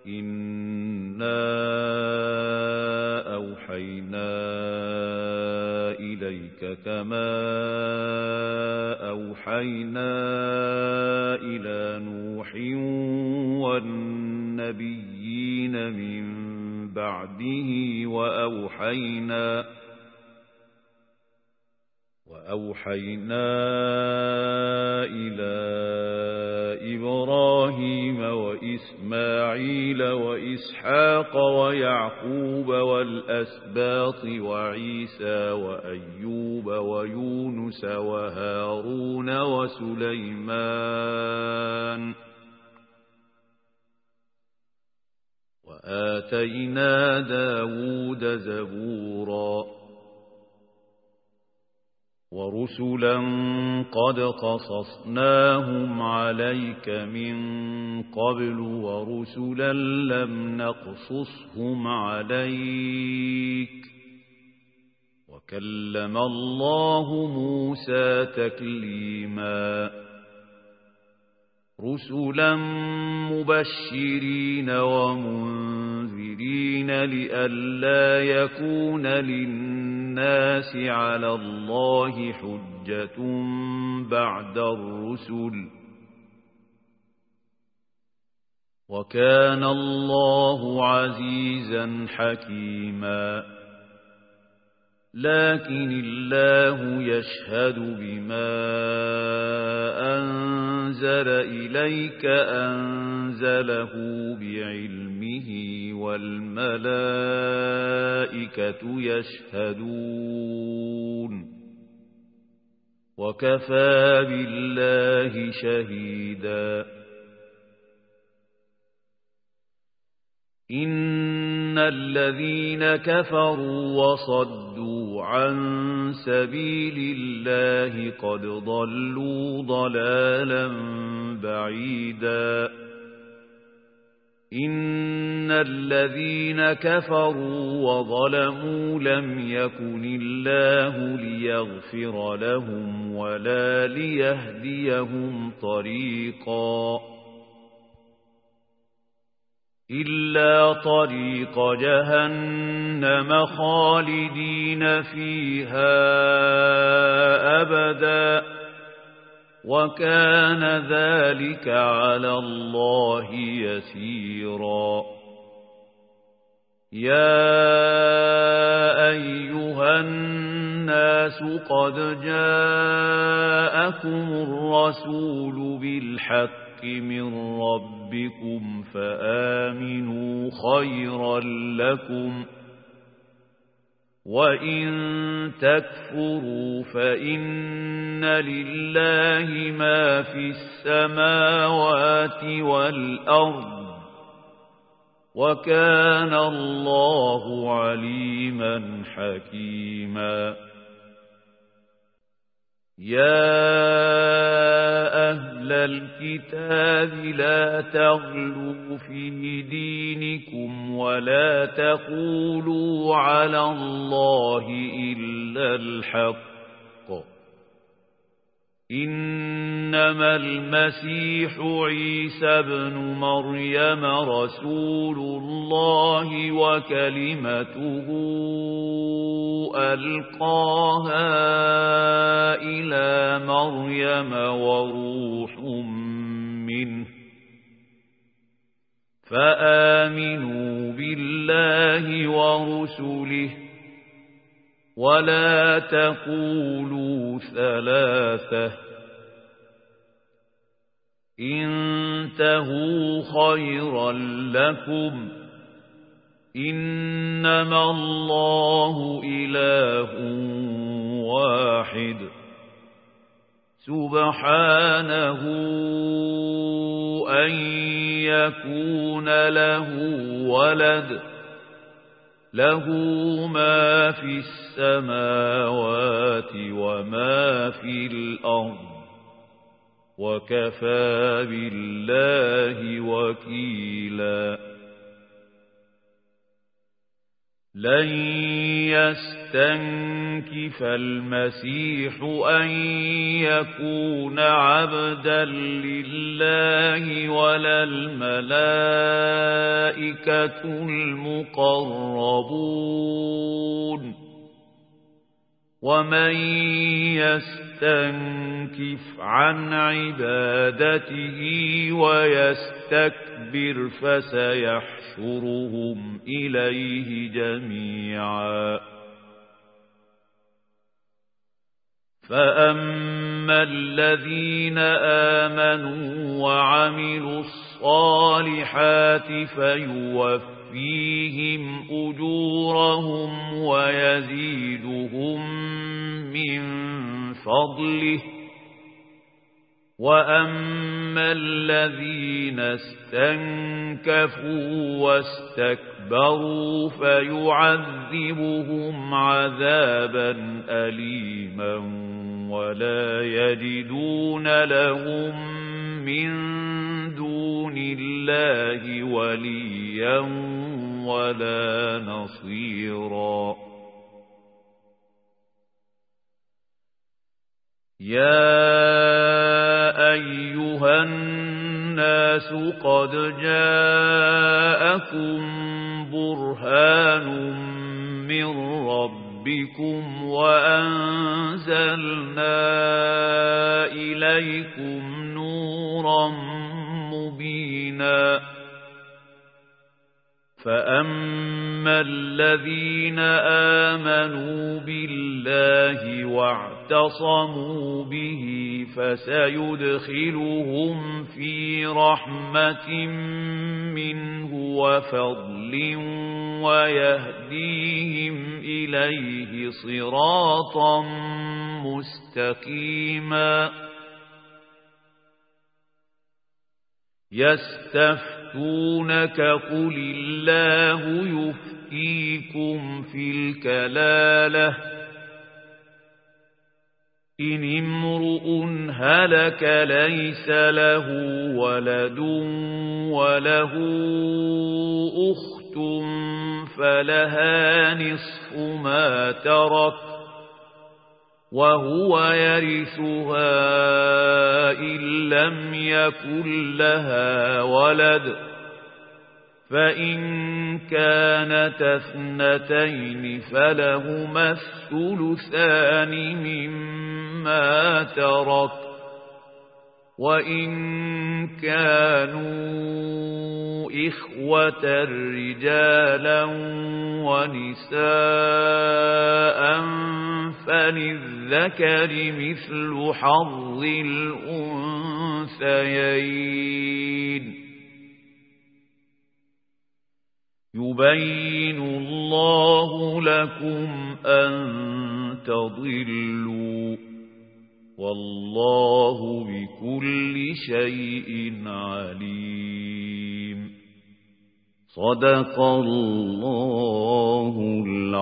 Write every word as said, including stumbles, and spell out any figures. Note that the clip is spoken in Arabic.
إنا أوحينا إليك كما أوحينا إلى نوح والنبيين من بعده وأوحينا وأوحينا إلى إبراهيم وإسماعيل وإسحاق ويعقوب والأسباط وعيسى وأيوب ويونس وهارون وسليمان وآتينا داود زبورا ورسلا قد قصصناهم عليك من قبل ورسلا لم نقصصهم عليك وكلم الله موسى تكليما رسلا مبشرين ومنذرين لئلا يكون للناس على الله حجة بعد الرسل وكان الله عزيزا حكيما لكن الله يشهد بما أنزل إليك أنزله بعلمه والملائكة يشهدون وكفى بالله شهيدا إن الذين كفروا وصدوا عن سبيل الله قد ضلوا ضلالا بعيدا إن الذين كفروا وظلموا لم يكن الله ليغفر لهم ولا ليهديهم طريقا إلا طريق جهنم خالدين فيها أبدا وكان ذلك على الله يسيرا يا أيها الناس قد جاءكم الرسول بالحق من ربكم فآمنوا خيرا لكم وإن تكفروا فإن لله ما في السماوات والأرض وكان الله عليما حكيما يا أهل الكتاب لا تغلوا في دينكم ولا تقولوا على الله إلا الحق إنما المسيح عيسى بن مريم رسول الله وكلمته ألقاها إلى مريم وروح منه فآمنوا بالله ورسله ولا تقولوا ثلاثة انتهوا خيرا لكم إنما الله إله واحد سبحانه أن يكون له ولد له ما في السماوات وما في الأرض وكفى بالله وكيلا لن يستنكف المسيح أن يكون عبدا لله ولا الملائكة الملائكة المقربون ومن يستنكف عن عبادته ويستكبر فسيحشرهم إليه جميعا فأما الذين آمنوا وعملوا الصالحات فيوفيهم أجورهم ويزيدهم من فضله وأما الذين استنكفوا واستكبروا فيعذبهم عذابا أليما ولا يجدون لهم من دون الله وليا ولا نصيرا يا أيها الناس قد جاءكم برهان من ربكم وأنزلنا إليكم نورا مبينا فأما الذين آمنوا بالله واعتصموا به فسيدخلهم في رحمة منه وفضل ويهديهم إليه صراطا مستقيما يستفتونك قل الله يفتيكم في الكلالة إن امرؤ هلك ليس له ولد وله أخت فلها نصف ما ترك وهو يرثها إن لم يكن لها ولد فإن كانت اثنتين فلهما الثلثان مما ترك وإن كانوا إخوة رجالا ونساء فللذكر مثل حظ الأنثيين يبين الله لكم أن تضلوا والله بكل شيء عليم صدق الله العظيم.